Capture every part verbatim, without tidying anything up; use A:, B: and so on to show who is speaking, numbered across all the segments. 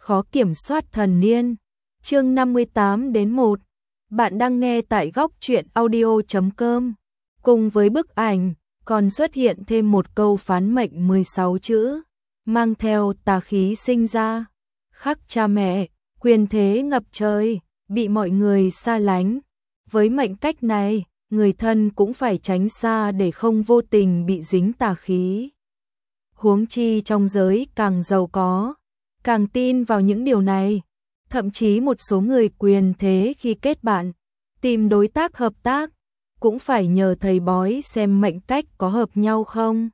A: khó kiểm soát thần niên. Chương năm mươi tám đến một. Bạn đang nghe tại góc truyện audio chấm com. Cùng với bức ảnh, còn xuất hiện thêm một câu phán mệnh mười sáu chữ, mang theo tà khí sinh ra, khắc cha mẹ, quyền thế ngập trời, bị mọi người xa lánh. Với mệnh cách này, người thân cũng phải tránh xa để không vô tình bị dính tà khí. Huống chi trong giới càng giàu có, càng tin vào những điều này. Thậm chí một số người quyền thế khi kết bạn, tìm đối tác hợp tác, cũng phải nhờ thầy bói xem mệnh cách có hợp nhau không,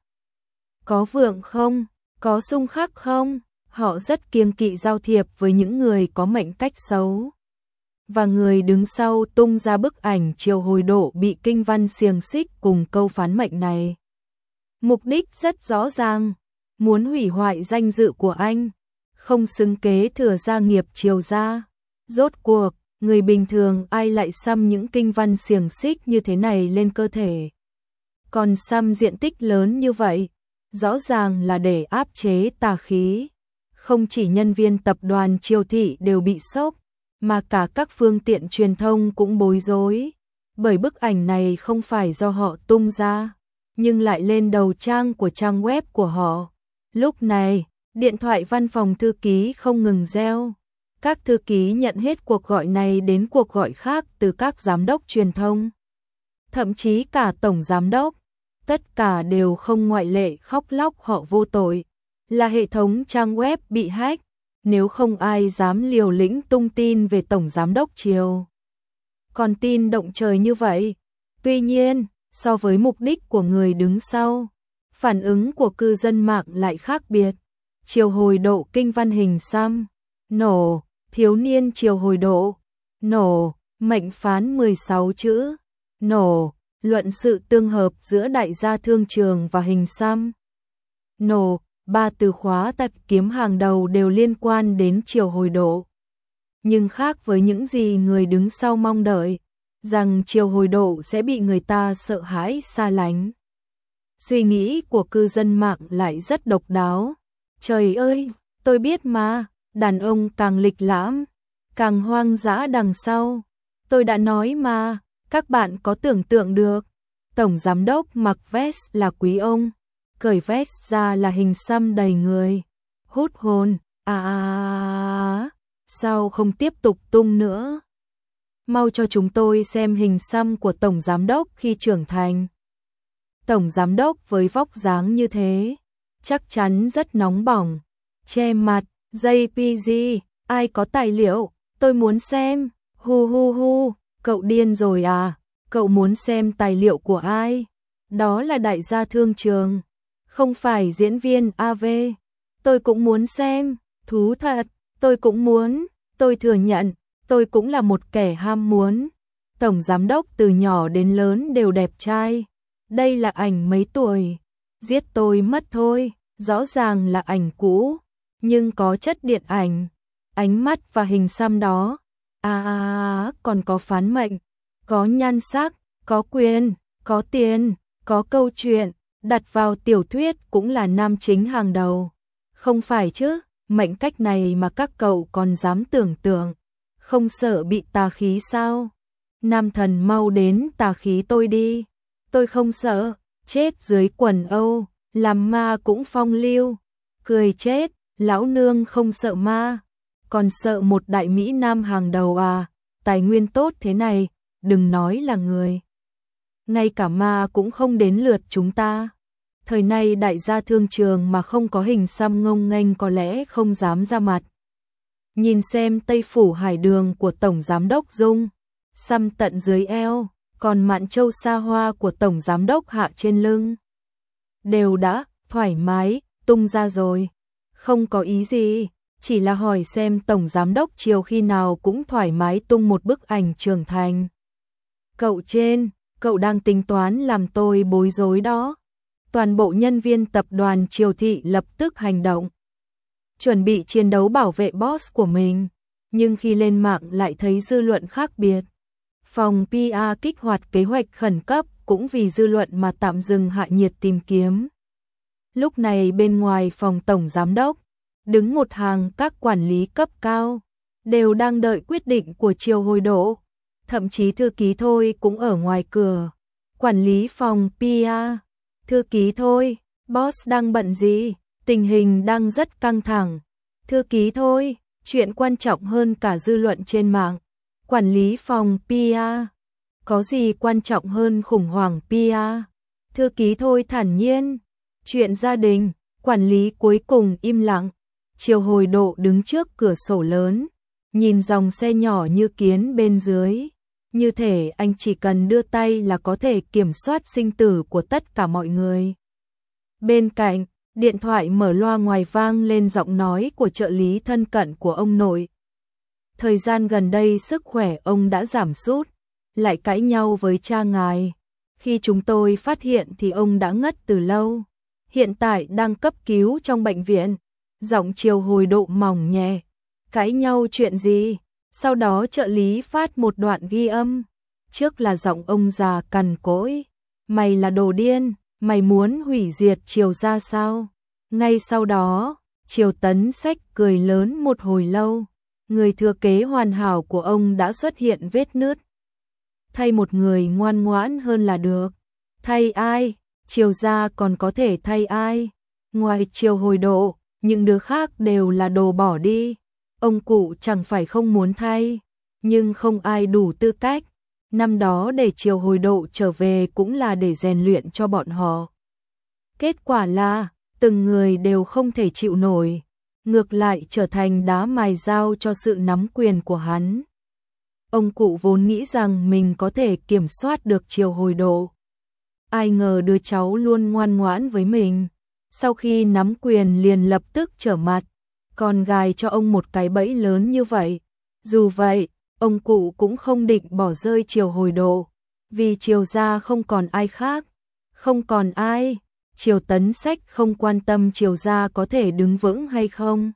A: có vượng không, có xung khắc không. Họ rất kiêng kỵ giao thiệp với những người có mệnh cách xấu. Và người đứng sau tung ra bức ảnh chiều hồi độ bị kinh văn xiềng xích cùng câu phán mệnh này. Mục đích rất rõ ràng, muốn hủy hoại danh dự của anh, không xứng kế thừa gia nghiệp Triều gia. Rốt cuộc, người bình thường ai lại xăm những kinh văn xiềng xích như thế này lên cơ thể? Còn xăm diện tích lớn như vậy, rõ ràng là để áp chế tà khí. Không chỉ nhân viên tập đoàn Triều thị đều bị sốc, mà cả các phương tiện truyền thông cũng bối rối. Bởi bức ảnh này không phải do họ tung ra, nhưng lại lên đầu trang của trang web của họ. Lúc này, điện thoại văn phòng thư ký không ngừng reo. Các thư ký nhận hết cuộc gọi này đến cuộc gọi khác từ các giám đốc truyền thông. Thậm chí cả tổng giám đốc. Tất cả đều không ngoại lệ khóc lóc họ vô tội. Là hệ thống trang web bị hack. Nếu không ai dám liều lĩnh tung tin về tổng giám đốc Triều. Còn tin động trời như vậy. Tuy nhiên, so với mục đích của người đứng sau, phản ứng của cư dân mạng lại khác biệt. Chiều hồi độ kinh văn hình xăm, nổ, thiếu niên chiều hồi độ, nổ, mệnh phán mười sáu chữ, nổ, luận sự tương hợp giữa đại gia thương trường và hình xăm, nổ. Ba từ khóa tập kiếm hàng đầu đều liên quan đến chiều hồi độ. Nhưng khác với những gì người đứng sau mong đợi, rằng chiều hồi độ sẽ bị người ta sợ hãi xa lánh. Suy nghĩ của cư dân mạng lại rất độc đáo. Trời ơi, tôi biết mà, đàn ông càng lịch lãm, càng hoang dã đằng sau. Tôi đã nói mà, các bạn có tưởng tượng được. Tổng giám đốc mặc vest là quý ông, cởi vest ra là hình xăm đầy người. Hút hồn, à, à, à, à sao không tiếp tục tung nữa? Mau cho chúng tôi xem hình xăm của tổng giám đốc khi trưởng thành. Tổng giám đốc với vóc dáng như thế, chắc chắn rất nóng bỏng. Che mặt, gi pê giê, ai có tài liệu, tôi muốn xem. Hu hu hu, cậu điên rồi à? Cậu muốn xem tài liệu của ai? Đó là đại gia thương trường, không phải diễn viên a vê. Tôi cũng muốn xem, thú thật, tôi cũng muốn, tôi thừa nhận, tôi cũng là một kẻ ham muốn. Tổng giám đốc từ nhỏ đến lớn đều đẹp trai. Đây là ảnh mấy tuổi? Giết tôi mất thôi, rõ ràng là ảnh cũ, nhưng có chất điện ảnh, ánh mắt và hình xăm đó. À, à, à còn có phán mệnh, có nhan sắc, có quyền, có tiền, có câu chuyện, đặt vào tiểu thuyết cũng là nam chính hàng đầu. Không phải chứ, mệnh cách này mà các cậu còn dám tưởng tượng, không sợ bị tà khí sao? Nam thần mau đến tà khí tôi đi. Tôi không sợ, chết dưới quần Âu, làm ma cũng phong lưu. Cười chết, lão nương không sợ ma, còn sợ một đại mỹ nam hàng đầu à? Tài nguyên tốt thế này, đừng nói là người, ngay cả ma cũng không đến lượt chúng ta. Thời nay đại gia thương trường mà không có hình xăm ngông nghênh có lẽ không dám ra mặt. Nhìn xem Tây Phủ Hải Đường của Tổng Giám đốc Dung, xăm tận dưới eo, còn mạn châu xa hoa của Tổng Giám đốc hạ trên lưng. Đều đã, thoải mái, tung ra rồi. Không có ý gì, chỉ là hỏi xem Tổng Giám đốc Triều khi nào cũng thoải mái tung một bức ảnh trưởng thành. Cậu trên, cậu đang tính toán làm tôi bối rối đó. Toàn bộ nhân viên tập đoàn Triều thị lập tức hành động, chuẩn bị chiến đấu bảo vệ boss của mình. Nhưng khi lên mạng lại thấy dư luận khác biệt. Phòng pê e kích hoạt kế hoạch khẩn cấp cũng vì dư luận mà tạm dừng hạ nhiệt tìm kiếm. Lúc này bên ngoài phòng tổng giám đốc, đứng một hàng các quản lý cấp cao, đều đang đợi quyết định của Triều Hồi Độ. Thậm chí thư ký Thôi cũng ở ngoài cửa. Quản lý phòng pê e, thư ký Thôi, boss đang bận gì? Tình hình đang rất căng thẳng. Thư ký Thôi, chuyện quan trọng hơn cả dư luận trên mạng. Quản lý phòng pê e, có gì quan trọng hơn khủng hoảng pê e? Thư ký Thôi thản nhiên. Chuyện gia đình, quản lý cuối cùng im lặng. Triều Hồi Độ đứng trước cửa sổ lớn, nhìn dòng xe nhỏ như kiến bên dưới. Như thể anh chỉ cần đưa tay là có thể kiểm soát sinh tử của tất cả mọi người. Bên cạnh, điện thoại mở loa ngoài vang lên giọng nói của trợ lý thân cận của ông nội. Thời gian gần đây sức khỏe ông đã giảm sút, lại cãi nhau với cha ngài. Khi chúng tôi phát hiện thì ông đã ngất từ lâu. Hiện tại đang cấp cứu trong bệnh viện. Giọng Triều Hồi Độ mỏng nhẹ. Cãi nhau chuyện gì? Sau đó trợ lý phát một đoạn ghi âm. Trước là giọng ông già cằn cỗi. Mày là đồ điên, mày muốn hủy diệt Triều gia sao? Ngay sau đó, Triều Tấn Sách cười lớn một hồi lâu. Người thừa kế hoàn hảo của ông đã xuất hiện vết nứt. Thay một người ngoan ngoãn hơn là được. Thay ai? Triều gia còn có thể thay ai? Ngoài Triều Hồi Độ, những đứa khác đều là đồ bỏ đi. Ông cụ chẳng phải không muốn thay, nhưng không ai đủ tư cách. Năm đó để Triều Hồi Độ trở về cũng là để rèn luyện cho bọn họ. Kết quả là, từng người đều không thể chịu nổi, ngược lại trở thành đá mài dao cho sự nắm quyền của hắn. Ông cụ vốn nghĩ rằng mình có thể kiểm soát được Triều Hồi Độ. Ai ngờ đứa cháu luôn ngoan ngoãn với mình, sau khi nắm quyền liền lập tức trở mặt, còn gài cho ông một cái bẫy lớn như vậy. Dù vậy, ông cụ cũng không định bỏ rơi Triều Hồi Độ, vì Triều gia không còn ai khác, không còn ai. Triều Tấn Sách không quan tâm Triều gia có thể đứng vững hay không.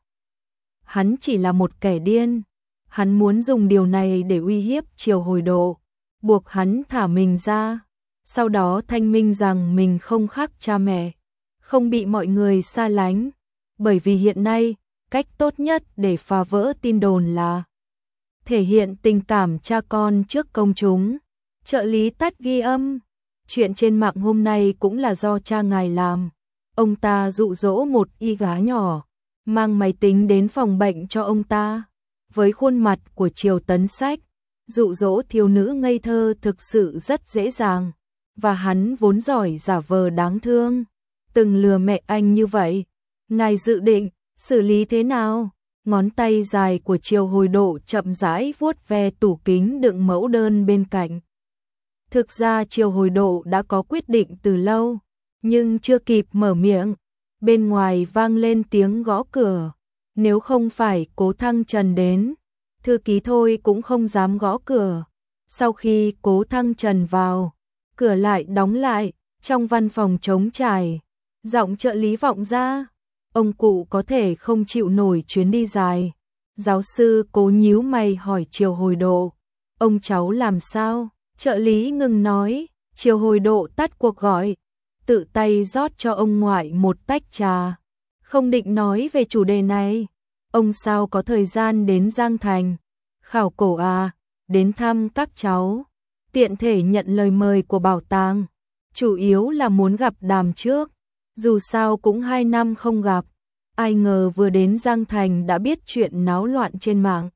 A: Hắn chỉ là một kẻ điên, hắn muốn dùng điều này để uy hiếp Triều Hồi Độ, buộc hắn thả mình ra, sau đó thanh minh rằng mình không khác cha mẹ, không bị mọi người xa lánh, bởi vì hiện nay, cách tốt nhất để phá vỡ tin đồn là thể hiện tình cảm cha con trước công chúng. Trợ lý tắt ghi âm. Chuyện trên mạng hôm nay cũng là do cha ngài làm. Ông ta dụ dỗ một y gái nhỏ, mang máy tính đến phòng bệnh cho ông ta. Với khuôn mặt của Triều Tấn Sách, dụ dỗ thiếu nữ ngây thơ thực sự rất dễ dàng. Và hắn vốn giỏi giả vờ đáng thương, từng lừa mẹ anh như vậy. Ngài dự định xử lý thế nào? Ngón tay dài của Triều Hồi Độ chậm rãi vuốt ve tủ kính đựng mẫu đơn bên cạnh. Thực ra Triều Hồi Độ đã có quyết định từ lâu, nhưng chưa kịp mở miệng, bên ngoài vang lên tiếng gõ cửa. Nếu không phải Cố Thăng Trần đến, thư ký Thôi cũng không dám gõ cửa. Sau khi Cố Thăng Trần vào, cửa lại đóng lại, trong văn phòng trống trải, giọng trợ lý vọng ra. Ông cụ có thể không chịu nổi chuyến đi dài. Giáo sư Cố nhíu mày hỏi Triều Hồi Độ, ông cháu làm sao? Trợ lý ngừng nói, Triều Hồi Độ tắt cuộc gọi, tự tay rót cho ông ngoại một tách trà. Không định nói về chủ đề này, ông sao có thời gian đến Giang Thành? Khảo cổ à, đến thăm các cháu, tiện thể nhận lời mời của bảo tàng, chủ yếu là muốn gặp Đàm trước, dù sao cũng hai năm không gặp. Ai ngờ vừa đến Giang Thành đã biết chuyện náo loạn trên mạng.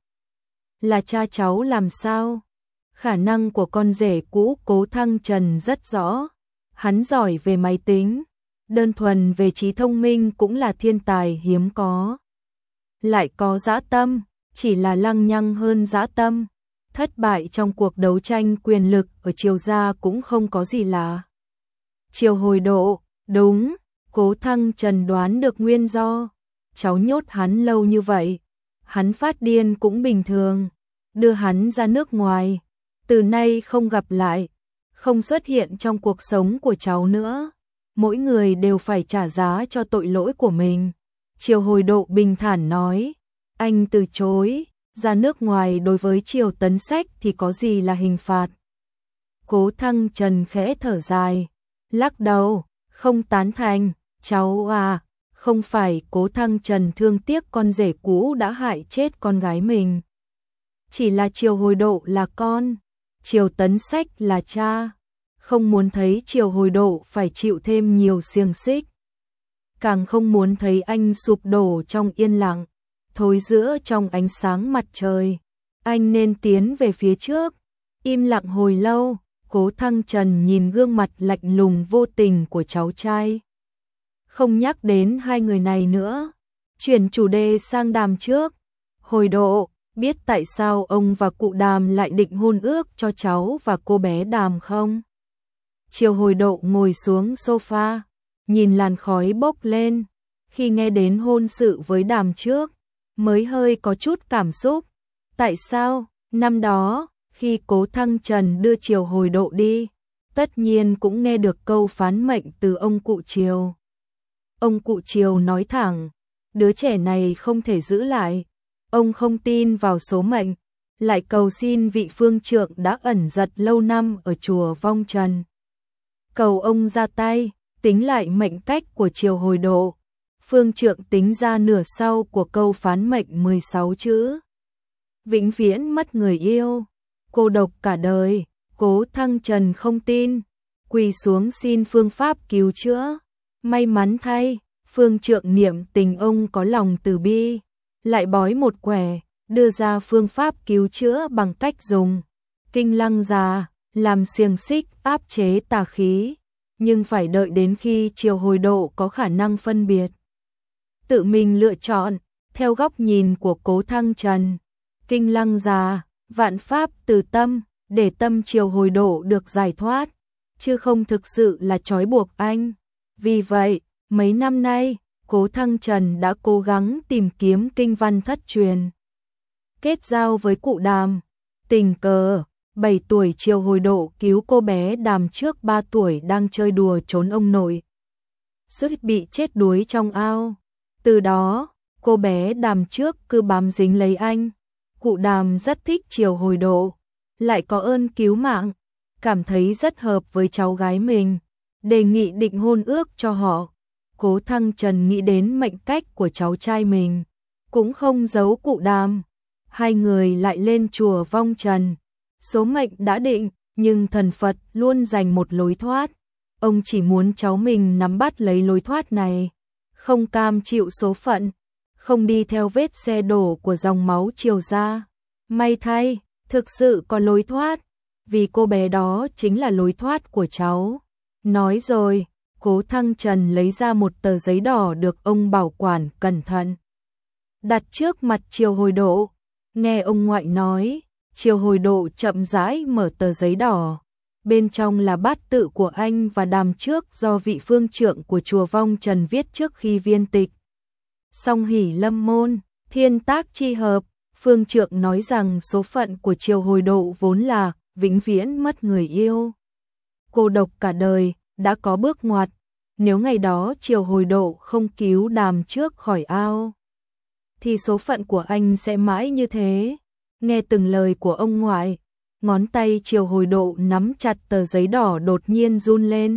A: Là cha cháu làm sao? Khả năng của con rể cũ Cố Thăng Trần rất rõ. Hắn giỏi về máy tính, đơn thuần về trí thông minh cũng là thiên tài hiếm có. Lại có dã tâm, chỉ là lăng nhăng hơn dã tâm. Thất bại trong cuộc đấu tranh quyền lực ở Triều gia cũng không có gì lạ. Triều Hồi Độ, đúng, Cố Thăng Trần đoán được nguyên do. Cháu nhốt hắn lâu như vậy, hắn phát điên cũng bình thường, đưa hắn ra nước ngoài, từ nay không gặp lại, không xuất hiện trong cuộc sống của cháu nữa. Mỗi người đều phải trả giá cho tội lỗi của mình. Triều Hồi Độ bình thản nói, anh từ chối, ra nước ngoài đối với Triều Tấn Sách thì có gì là hình phạt. Cố Thăng Trần khẽ thở dài, lắc đầu, không tán thành, cháu à, không phải Cố Thăng Trần thương tiếc con rể cũ đã hại chết con gái mình. Chỉ là Triều Hồi Độ là con, Triều Tấn Sách là cha, không muốn thấy Triều Hồi Độ phải chịu thêm nhiều xiềng xích. Càng không muốn thấy anh sụp đổ trong yên lặng, thối rữa trong ánh sáng mặt trời. Anh nên tiến về phía trước. Im lặng hồi lâu, Cố Thăng Trần nhìn gương mặt lạnh lùng vô tình của cháu trai. Không nhắc đến hai người này nữa, chuyển chủ đề sang Đàm trước. Hồi Độ, biết tại sao ông và cụ Đàm lại định hôn ước cho cháu và cô bé Đàm không? Triều Hồi Độ ngồi xuống sofa, nhìn làn khói bốc lên. Khi nghe đến hôn sự với Đàm trước, mới hơi có chút cảm xúc. Tại sao? Năm đó, khi Cố Thăng Trần đưa Triều Hồi Độ đi, tất nhiên cũng nghe được câu phán mệnh từ ông cụ Triều. Ông cụ Triều nói thẳng, đứa trẻ này không thể giữ lại. Ông không tin vào số mệnh, lại cầu xin vị phương trượng đã ẩn giật lâu năm ở chùa Vong Trần. Cầu ông ra tay, tính lại mệnh cách của Triều Hồi Độ. Phương trượng tính ra nửa sau của câu phán mệnh mười sáu chữ. Vĩnh viễn mất người yêu, cô độc cả đời. Cố Thăng Trần không tin, quỳ xuống xin phương pháp cứu chữa. May mắn thay, phương trượng niệm tình ông có lòng từ bi, lại bói một quẻ, đưa ra phương pháp cứu chữa bằng cách dùng kinh lăng già, làm xiềng xích áp chế tà khí, nhưng phải đợi đến khi Triều Hồi Độ có khả năng phân biệt, tự mình lựa chọn. Theo góc nhìn của Cố Thăng Trần, kinh lăng già, vạn pháp từ tâm, để tâm Triều Hồi Độ được giải thoát, chứ không thực sự là trói buộc anh. Vì vậy, mấy năm nay, Cố Thăng Trần đã cố gắng tìm kiếm kinh văn thất truyền, kết giao với cụ Đàm. Tình cờ, bảy tuổi Triều Hồi Độ cứu cô bé Đàm trước ba tuổi đang chơi đùa trốn ông nội, suýt bị chết đuối trong ao. Từ đó, cô bé Đàm trước cứ bám dính lấy anh. Cụ Đàm rất thích Triều Hồi Độ, lại có ơn cứu mạng, cảm thấy rất hợp với cháu gái mình, đề nghị định hôn ước cho họ. Cố Thăng Trần nghĩ đến mệnh cách của cháu trai mình, cũng không giấu cụ Đàm. Hai người lại lên chùa Vong Trần. Số mệnh đã định, nhưng thần Phật luôn dành một lối thoát. Ông chỉ muốn cháu mình nắm bắt lấy lối thoát này, không cam chịu số phận, không đi theo vết xe đổ của dòng máu Triều gia. May thay, thực sự có lối thoát, vì cô bé đó chính là lối thoát của cháu. Nói rồi, Cố Thăng Trần lấy ra một tờ giấy đỏ được ông bảo quản cẩn thận, đặt trước mặt Triều Hồi Độ. Nghe ông ngoại nói, Triều Hồi Độ chậm rãi mở tờ giấy đỏ. Bên trong là bát tự của anh và Đàm trước do vị phương trượng của chùa Vong Trần viết trước khi viên tịch. Song hỷ lâm môn, thiên tác chi hợp. Phương trượng nói rằng số phận của Triều Hồi Độ vốn là vĩnh viễn mất người yêu, cô độc cả đời, đã có bước ngoặt. Nếu ngày đó Triều Hồi Độ không cứu Đàm trước khỏi ao, thì số phận của anh sẽ mãi như thế. Nghe từng lời của ông ngoại, ngón tay Triều Hồi Độ nắm chặt tờ giấy đỏ đột nhiên run lên.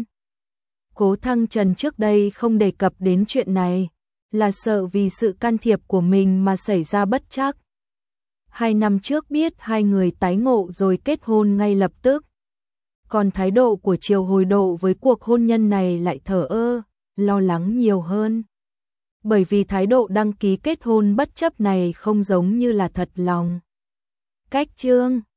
A: Cố Thăng Trần trước đây không đề cập đến chuyện này, là sợ vì sự can thiệp của mình mà xảy ra bất trắc. Hai năm trước biết hai người tái ngộ rồi kết hôn ngay lập tức. Còn thái độ của Triều Hồi Độ với cuộc hôn nhân này lại thờ ơ, lo lắng nhiều hơn. Bởi vì thái độ đăng ký kết hôn bất chấp này không giống như là thật lòng. Cách chương